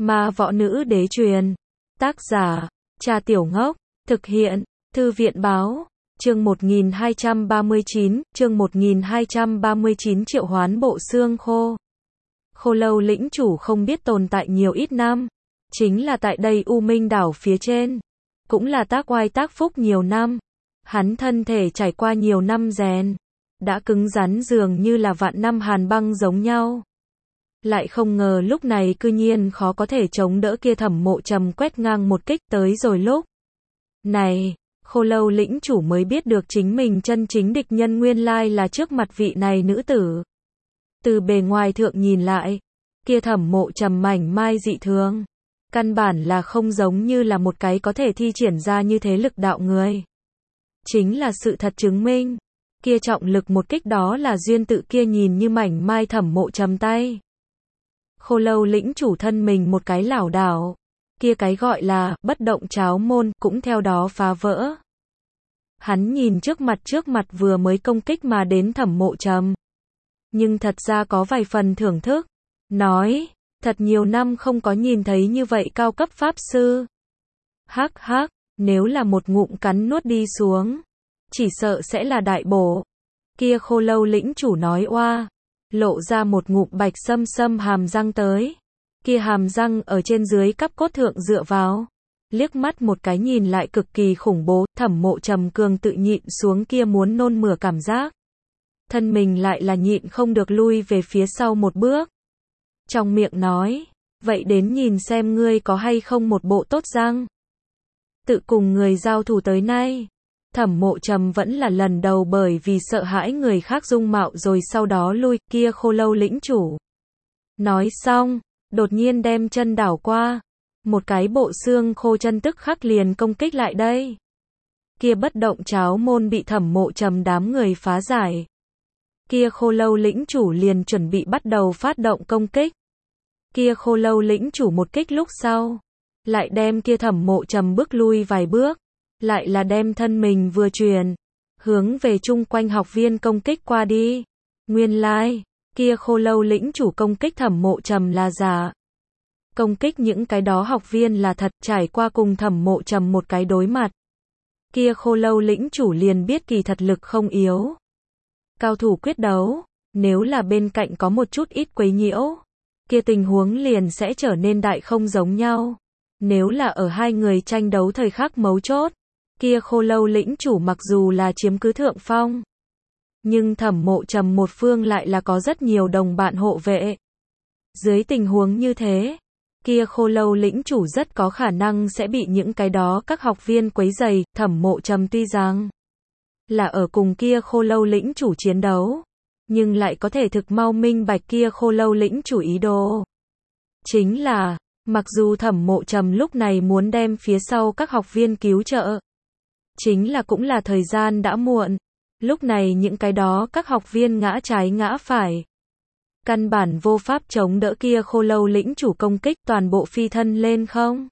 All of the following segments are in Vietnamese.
Ma võ nữ đế truyền. Tác giả, Trà Tiểu Ngốc. Thực hiện, Thư viện báo. Chương 1239, chương 1239 triệu hoán bộ xương khô. Khô Lâu lĩnh chủ không biết tồn tại nhiều ít năm. Chính là tại đây U Minh đảo phía trên. Cũng là tác oai tác phúc nhiều năm. Hắn thân thể trải qua nhiều năm rèn. Đã cứng rắn dường như là vạn năm hàn băng giống nhau. Lại không ngờ lúc này cư nhiên khó có thể chống đỡ kia Thẩm Mộ Trầm quét ngang một kích tới rồi lúc này, Khô Lâu lĩnh chủ mới biết được chính mình chân chính địch nhân nguyên lai là trước mặt vị này nữ tử. Từ bề ngoài thượng nhìn lại, kia Thẩm Mộ Trầm mảnh mai dị thường. Căn bản là không giống như là một cái có thể thi triển ra như thế lực đạo người. Chính là sự thật chứng minh, kia trọng lực một kích đó là duyên tự kia nhìn như mảnh mai Thẩm Mộ Trầm tay. Khô Lâu lĩnh chủ thân mình một cái lảo đảo, kia cái gọi là bất động cháo môn cũng theo đó phá vỡ. Hắn nhìn trước mặt vừa mới công kích mà đến Thẩm Mộ Trầm, nhưng thật ra có vài phần thưởng thức, nói, thật nhiều năm không có nhìn thấy như vậy cao cấp pháp sư. Hắc hắc, nếu là một ngụm cắn nuốt đi xuống, chỉ sợ sẽ là đại bổ. Kia Khô Lâu lĩnh chủ nói oa, lộ ra một ngụm bạch sâm sâm hàm răng tới. Kia hàm răng ở trên dưới cắp cốt thượng dựa vào, liếc mắt một cái nhìn lại cực kỳ khủng bố. Thẩm Mộ Trầm cường tự nhịn xuống kia muốn nôn mửa cảm giác. Thân mình lại là nhịn không được lui về phía sau một bước. Trong miệng nói, vậy đến nhìn xem ngươi có hay không một bộ tốt răng. Tự cùng người giao thủ tới nay, Thẩm Mộ Trầm vẫn là lần đầu bởi vì sợ hãi người khác dung mạo rồi sau đó lui. Kia Khô Lâu lĩnh chủ nói xong, đột nhiên đem chân đảo qua, một cái bộ xương khô chân tức khắc liền công kích lại đây. Kia bất động cháo môn bị Thẩm Mộ Trầm đám người phá giải. Kia Khô Lâu lĩnh chủ liền chuẩn bị bắt đầu phát động công kích. Kia Khô Lâu lĩnh chủ một kích lúc sau, lại đem kia Thẩm Mộ Trầm bước lui vài bước, lại là đem thân mình vừa truyền, hướng về chung quanh học viên công kích qua đi. Nguyên lai, kia Khô Lâu lĩnh chủ công kích Thẩm Mộ Trầm là giả. Công kích những cái đó học viên là thật. Trải qua cùng Thẩm Mộ Trầm một cái đối mặt, kia Khô Lâu lĩnh chủ liền biết kỳ thật lực không yếu. Cao thủ quyết đấu, nếu là bên cạnh có một chút ít quấy nhiễu, kia tình huống liền sẽ trở nên đại không giống nhau. Nếu là ở hai người tranh đấu thời khắc mấu chốt, kia Khô Lâu lĩnh chủ mặc dù là chiếm cứ thượng phong, nhưng Thẩm Mộ Trầm một phương lại là có rất nhiều đồng bạn hộ vệ. Dưới tình huống như thế, kia Khô Lâu lĩnh chủ rất có khả năng sẽ bị những cái đó các học viên quấy rầy. Thẩm Mộ Trầm tuy rằng là ở cùng kia Khô Lâu lĩnh chủ chiến đấu, nhưng lại có thể thực mau minh bạch kia Khô Lâu lĩnh chủ ý đồ. Chính là, mặc dù Thẩm Mộ Trầm lúc này muốn đem phía sau các học viên cứu trợ, chính là cũng là thời gian đã muộn. Lúc này những cái đó các học viên ngã trái ngã phải, căn bản vô pháp chống đỡ kia Khô Lâu lĩnh chủ công kích, toàn bộ phi thân lên không.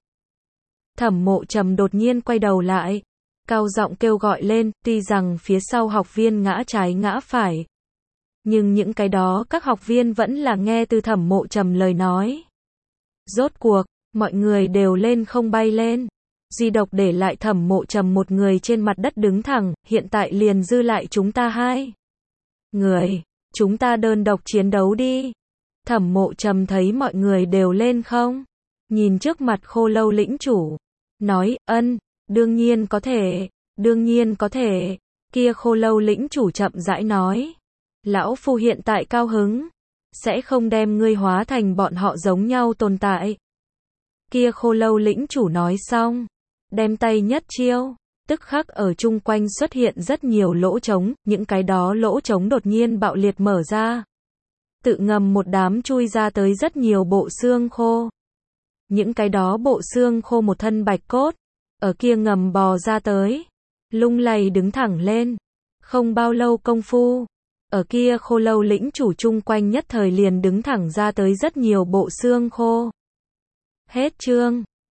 Thẩm Mộ Trầm đột nhiên quay đầu lại, cao giọng kêu gọi lên. Tuy rằng phía sau học viên ngã trái ngã phải, nhưng những cái đó các học viên vẫn là nghe từ Thẩm Mộ Trầm lời nói. Rốt cuộc, mọi người đều lên không bay lên, duy độc để lại Thẩm Mộ Trầm một người trên mặt đất đứng thẳng. Hiện tại liền dư lại chúng ta hai người, chúng ta đơn độc chiến đấu đi. Thẩm Mộ Trầm thấy mọi người đều lên không, nhìn trước mặt Khô Lâu lĩnh chủ, nói, đương nhiên có thể, đương nhiên có thể. Kia Khô Lâu lĩnh chủ chậm rãi nói, lão phu hiện tại cao hứng, sẽ không đem ngươi hóa thành bọn họ giống nhau tồn tại. Kia Khô Lâu lĩnh chủ nói xong, đem tay nhất chiêu, tức khắc ở chung quanh xuất hiện rất nhiều lỗ trống. Những cái đó lỗ trống đột nhiên bạo liệt mở ra, tự ngầm một đám chui ra tới rất nhiều bộ xương khô. Những cái đó bộ xương khô một thân bạch cốt, ở kia ngầm bò ra tới, lung lay đứng thẳng lên. Không bao lâu công phu, ở kia Khô Lâu lĩnh chủ chung quanh nhất thời liền đứng thẳng ra tới rất nhiều bộ xương khô. Hết chương.